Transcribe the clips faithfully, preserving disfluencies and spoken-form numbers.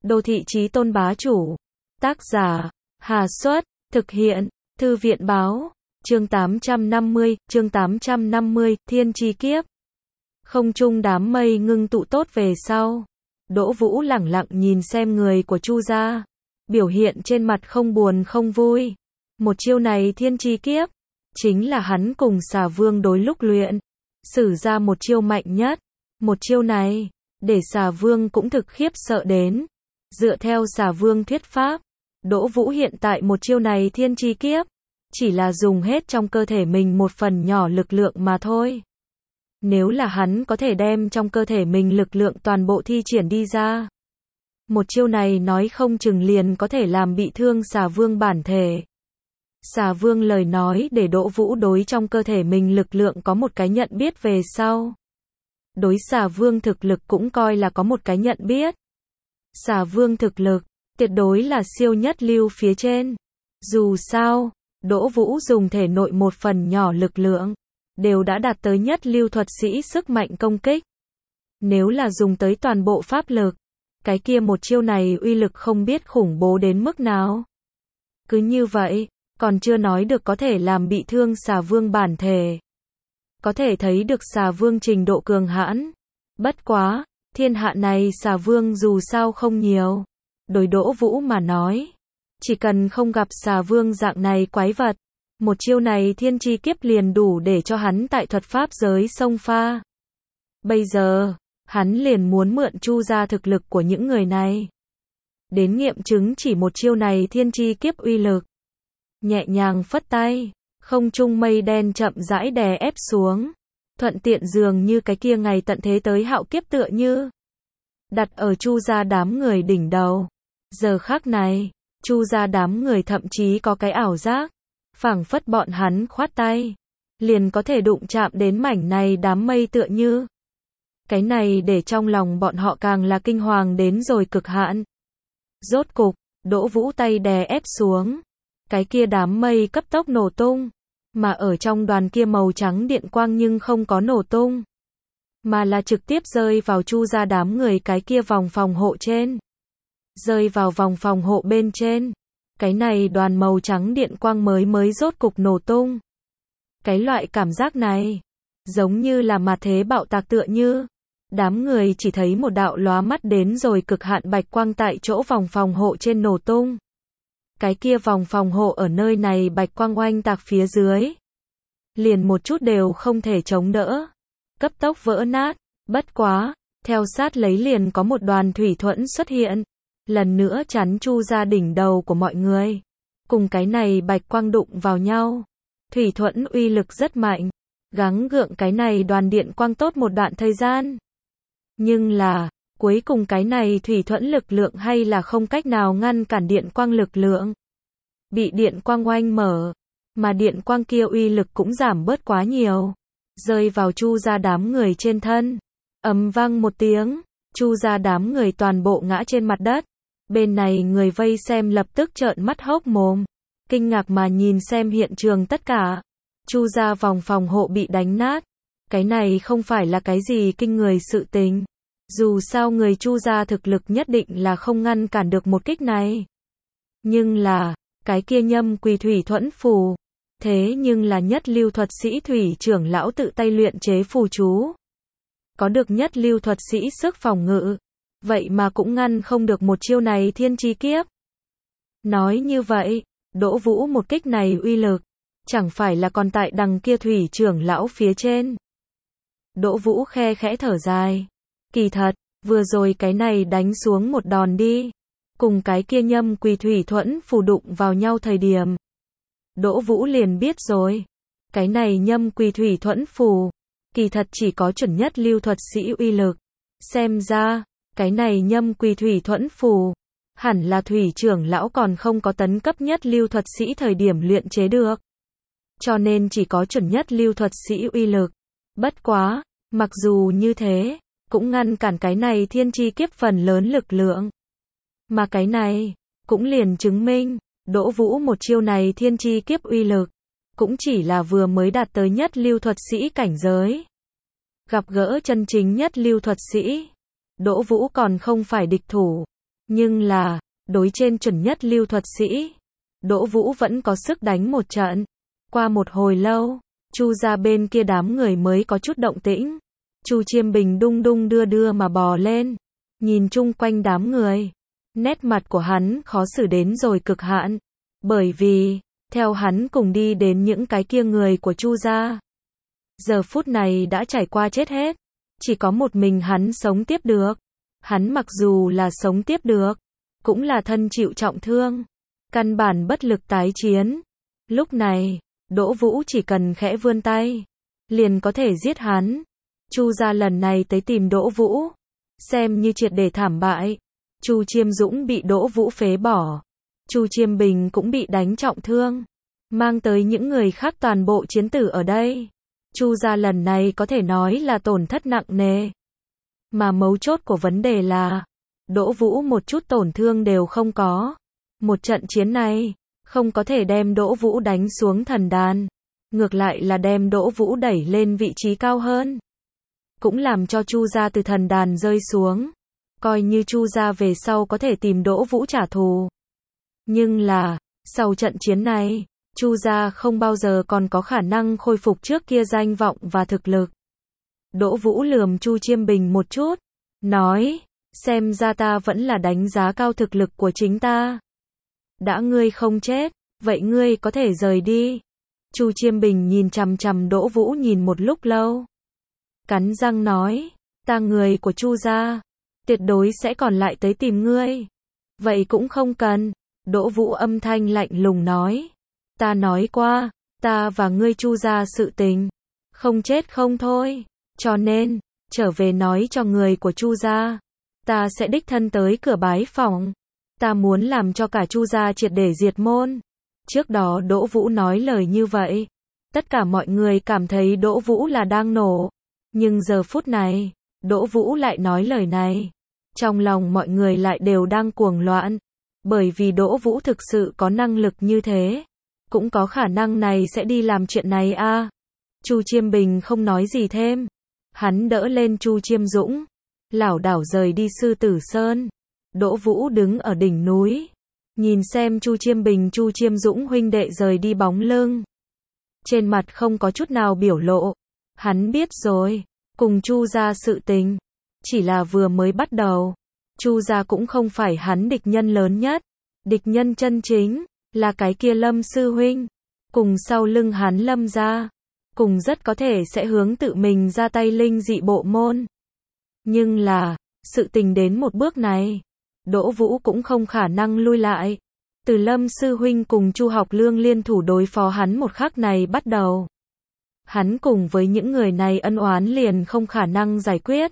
Đô thị chí tôn bá chủ. Tác giả, Hà Xuất, thực hiện, Thư viện báo, chương tám trăm năm mươi, chương tám trăm năm mươi, thiên chi kiếp. Không trung đám mây ngưng tụ tốt về sau. Đỗ Vũ lẳng lặng nhìn xem người của Chu gia. Biểu hiện trên mặt không buồn không vui. Một chiêu này thiên chi kiếp, chính là hắn cùng Xà Vương đối lúc luyện. Sử ra một chiêu mạnh nhất. Một chiêu này, để Xà Vương cũng thực khiếp sợ đến. Dựa theo Xà Vương thuyết pháp, Đỗ Vũ hiện tại một chiêu này thiên chi kiếp, chỉ là dùng hết trong cơ thể mình một phần nhỏ lực lượng mà thôi. Nếu là hắn có thể đem trong cơ thể mình lực lượng toàn bộ thi triển đi ra, một chiêu này nói không chừng liền có thể làm bị thương Xà Vương bản thể. Xà Vương lời nói để Đỗ Vũ đối trong cơ thể mình lực lượng có một cái nhận biết về sau. Đối Xà Vương thực lực cũng coi là có một cái nhận biết. Xà Vương thực lực, tuyệt đối là siêu nhất lưu phía trên. Dù sao, Đỗ Vũ dùng thể nội một phần nhỏ lực lượng, đều đã đạt tới nhất lưu thuật sĩ sức mạnh công kích. Nếu là dùng tới toàn bộ pháp lực, cái kia một chiêu này uy lực không biết khủng bố đến mức nào. Cứ như vậy, còn chưa nói được có thể làm bị thương Xà Vương bản thể. Có thể thấy được Xà Vương trình độ cường hãn. Bất quá, thiên hạ này Xà Vương dù sao không nhiều. Đối Đỗ Vũ mà nói, chỉ cần không gặp Xà Vương dạng này quái vật, một chiêu này thiên chi kiếp liền đủ để cho hắn tại thuật pháp giới xông pha. Bây giờ, hắn liền muốn mượn Chu gia thực lực của những người này, đến nghiệm chứng chỉ một chiêu này thiên chi kiếp uy lực. Nhẹ nhàng phất tay, không trung mây đen chậm rãi đè ép xuống, thuận tiện dường như cái kia ngày tận thế tới hạo kiếp tựa như đặt ở Chu gia đám người đỉnh đầu. Giờ khắc này, Chu gia đám người thậm chí có cái ảo giác, phảng phất bọn hắn khoát tay, liền có thể đụng chạm đến mảnh này đám mây tựa như. Cái này để trong lòng bọn họ càng là kinh hoàng đến rồi cực hạn. Rốt cục, Đỗ Vũ tay đè ép xuống, cái kia đám mây cấp tốc nổ tung, mà ở trong đoàn kia màu trắng điện quang nhưng không có nổ tung, mà là trực tiếp rơi vào Chu gia đám người cái kia vòng phòng hộ trên. Rơi vào vòng phòng hộ bên trên, cái này đoàn màu trắng điện quang mới mới rốt cục nổ tung. Cái loại cảm giác này, giống như là mà thế bạo tạc tựa như. Đám người chỉ thấy một đạo lóa mắt đến rồi cực hạn bạch quang tại chỗ vòng phòng hộ trên nổ tung. Cái kia vòng phòng hộ ở nơi này bạch quang oanh tạc phía dưới, liền một chút đều không thể chống đỡ, cấp tốc vỡ nát. Bất quá, theo sát lấy liền có một đoàn thủy thuẫn xuất hiện, lần nữa chắn Chu gia đỉnh đầu của mọi người. Cùng cái này bạch quang đụng vào nhau, thủy thuẫn uy lực rất mạnh, gắng gượng cái này đoàn điện quang tốt một đoạn thời gian. Nhưng là, cuối cùng cái này thủy thuẫn lực lượng hay là không cách nào ngăn cản điện quang lực lượng. Bị điện quang oanh mở, mà điện quang kia uy lực cũng giảm bớt quá nhiều, rơi vào Chu gia đám người trên thân. Ầm vang một tiếng, Chu gia đám người toàn bộ ngã trên mặt đất. Bên này người vây xem lập tức trợn mắt hốc mồm, kinh ngạc mà nhìn xem hiện trường tất cả. Chu gia vòng phòng hộ bị đánh nát. Cái này không phải là cái gì kinh người sự tình. Dù sao người Chu gia thực lực nhất định là không ngăn cản được một kích này. Nhưng là, cái kia nhâm quỳ thủy thuẫn phù, thế nhưng là nhất lưu thuật sĩ thủy trưởng lão tự tay luyện chế phù chú. Có được nhất lưu thuật sĩ sức phòng ngự, vậy mà cũng ngăn không được một chiêu này thiên chi kiếp. Nói như vậy, Đỗ Vũ một kích này uy lực, chẳng phải là còn tại đằng kia thủy trưởng lão phía trên. Đỗ Vũ khe khẽ thở dài. Kỳ thật, vừa rồi cái này đánh xuống một đòn đi, cùng cái kia nhâm quỳ thủy thuẫn phù đụng vào nhau thời điểm, Đỗ Vũ liền biết rồi. Cái này nhâm quỳ thủy thuẫn phù, kỳ thật chỉ có chuẩn nhất lưu thuật sĩ uy lực. Xem ra, cái này nhâm quỳ thủy thuẫn phù, hẳn là thủy trưởng lão còn không có tấn cấp nhất lưu thuật sĩ thời điểm luyện chế được. Cho nên chỉ có chuẩn nhất lưu thuật sĩ uy lực. Bất quá, mặc dù như thế, cũng ngăn cản cái này thiên chi kiếp phần lớn lực lượng. Mà cái này, cũng liền chứng minh, Đỗ Vũ một chiêu này thiên chi kiếp uy lực, cũng chỉ là vừa mới đạt tới nhất lưu thuật sĩ cảnh giới. Gặp gỡ chân chính nhất lưu thuật sĩ, Đỗ Vũ còn không phải địch thủ. Nhưng là, đối trên chuẩn nhất lưu thuật sĩ, Đỗ Vũ vẫn có sức đánh một trận. Qua một hồi lâu, Chu gia bên kia đám người mới có chút động tĩnh. Chu Chiêm Bình đung đung đưa đưa mà bò lên, nhìn chung quanh đám người. Nét mặt của hắn khó xử đến rồi cực hạn, bởi vì, theo hắn cùng đi đến những cái kia người của Chu gia. Giờ phút này đã trải qua chết hết, chỉ có một mình hắn sống tiếp được. Hắn mặc dù là sống tiếp được, cũng là thân chịu trọng thương, căn bản bất lực tái chiến. Lúc này, Đỗ Vũ chỉ cần khẽ vươn tay, liền có thể giết hắn. Chu gia lần này tới tìm Đỗ Vũ, xem như triệt để thảm bại. Chu Chiêm Dũng bị Đỗ Vũ phế bỏ, Chu Chiêm Bình cũng bị đánh trọng thương, mang tới những người khác toàn bộ chiến tử ở đây. Chu gia lần này có thể nói là tổn thất nặng nề. Mà mấu chốt của vấn đề là, Đỗ Vũ một chút tổn thương đều không có. Một trận chiến này, không có thể đem Đỗ Vũ đánh xuống thần đàn, ngược lại là đem Đỗ Vũ đẩy lên vị trí cao hơn. Cũng làm cho Chu gia từ thần đàn rơi xuống, coi như Chu gia về sau có thể tìm Đỗ Vũ trả thù. Nhưng là, sau trận chiến này, Chu gia không bao giờ còn có khả năng khôi phục trước kia danh vọng và thực lực. Đỗ Vũ lườm Chu Chiêm Bình một chút, nói, xem ra ta vẫn là đánh giá cao thực lực của chính ta. Đã ngươi không chết, vậy ngươi có thể rời đi. Chu Chiêm Bình nhìn chằm chằm Đỗ Vũ nhìn một lúc lâu, cắn răng nói, ta người của Chu gia, tuyệt đối sẽ còn lại tới tìm ngươi. Vậy cũng không cần. Đỗ Vũ âm thanh lạnh lùng nói, ta nói qua, ta và ngươi Chu gia sự tình, không chết không thôi, cho nên, trở về nói cho người của Chu gia, ta sẽ đích thân tới cửa bái phỏng. Ta muốn làm cho cả Chu gia triệt để diệt môn. Trước đó Đỗ Vũ nói lời như vậy, tất cả mọi người cảm thấy Đỗ Vũ là đang nổ. Nhưng giờ phút này, Đỗ Vũ lại nói lời này, trong lòng mọi người lại đều đang cuồng loạn. Bởi vì Đỗ Vũ thực sự có năng lực như thế, cũng có khả năng này sẽ đi làm chuyện này a. À. Chu Chiêm Bình không nói gì thêm, hắn đỡ lên Chu Chiêm Dũng, lảo đảo rời đi Sư Tử Sơn. Đỗ Vũ đứng ở đỉnh núi, nhìn xem Chu Chiêm Bình Chu Chiêm Dũng huynh đệ rời đi bóng lưng. Trên mặt không có chút nào biểu lộ, hắn biết rồi, cùng Chu gia sự tình, chỉ là vừa mới bắt đầu. Chu gia cũng không phải hắn địch nhân lớn nhất, địch nhân chân chính, là cái kia Lâm sư huynh, cùng sau lưng hắn Lâm gia, cùng rất có thể sẽ hướng tự mình ra tay linh dị bộ môn. Nhưng là, sự tình đến một bước này, Đỗ Vũ cũng không khả năng lui lại. Từ Lâm sư huynh cùng Chu Học Lương liên thủ đối phó hắn một khắc này bắt đầu, hắn cùng với những người này ân oán liền không khả năng giải quyết.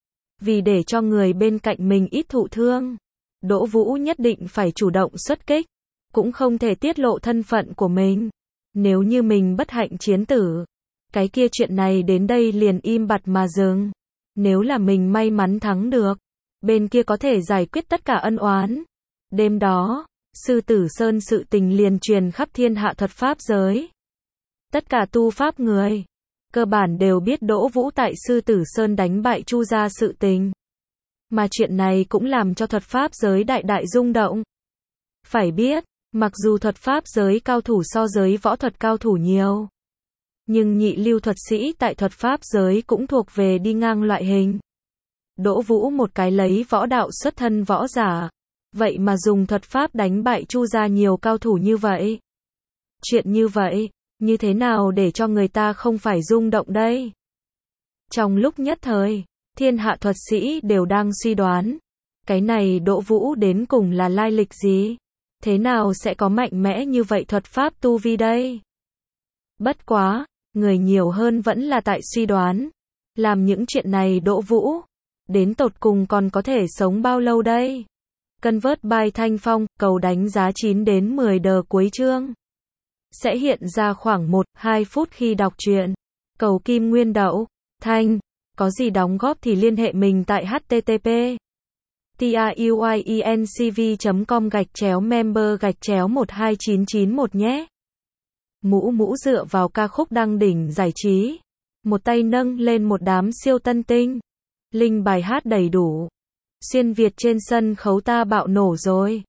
Vì để cho người bên cạnh mình ít thụ thương, Đỗ Vũ nhất định phải chủ động xuất kích, cũng không thể tiết lộ thân phận của mình. Nếu như mình bất hạnh chiến tử, cái kia chuyện này đến đây liền im bặt mà dừng. Nếu là mình may mắn thắng được, bên kia có thể giải quyết tất cả ân oán. Đêm đó, Sư Tử Sơn sự tình liền truyền khắp thiên hạ thuật pháp giới. Tất cả tu pháp người, cơ bản đều biết Đỗ Vũ tại Sư Tử Sơn đánh bại Chu gia sự tình. Mà chuyện này cũng làm cho thuật pháp giới đại đại rung động. Phải biết, mặc dù thuật pháp giới cao thủ so giới võ thuật cao thủ nhiều, nhưng nhị lưu thuật sĩ tại thuật pháp giới cũng thuộc về đi ngang loại hình. Đỗ Vũ một cái lấy võ đạo xuất thân võ giả, vậy mà dùng thuật pháp đánh bại Chu gia nhiều cao thủ như vậy. Chuyện như vậy, như thế nào để cho người ta không phải rung động đây? Trong lúc nhất thời, thiên hạ thuật sĩ đều đang suy đoán, cái này Đỗ Vũ đến cùng là lai lịch gì? Thế nào sẽ có mạnh mẽ như vậy thuật pháp tu vi đây? Bất quá, người nhiều hơn vẫn là tại suy đoán, làm những chuyện này Đỗ Vũ, đến tột cùng còn có thể sống bao lâu đây? Convert by Thanh Phong, cầu đánh giá chín đến mười đờ cuối chương. Sẽ hiện ra khoảng một đến hai phút khi đọc truyện. Cầu Kim Nguyên Đậu, Thanh, có gì đóng góp thì liên hệ mình tại http truyencv chấm com gạch chéo member gạch chéo một hai chín chín một nhé. Mũ Mũ dựa vào ca khúc đăng đỉnh giải trí, một tay nâng lên một đám siêu tân tinh. Link bài hát đầy đủ. Xuyên Việt trên sân khấu ta bạo nổ rồi.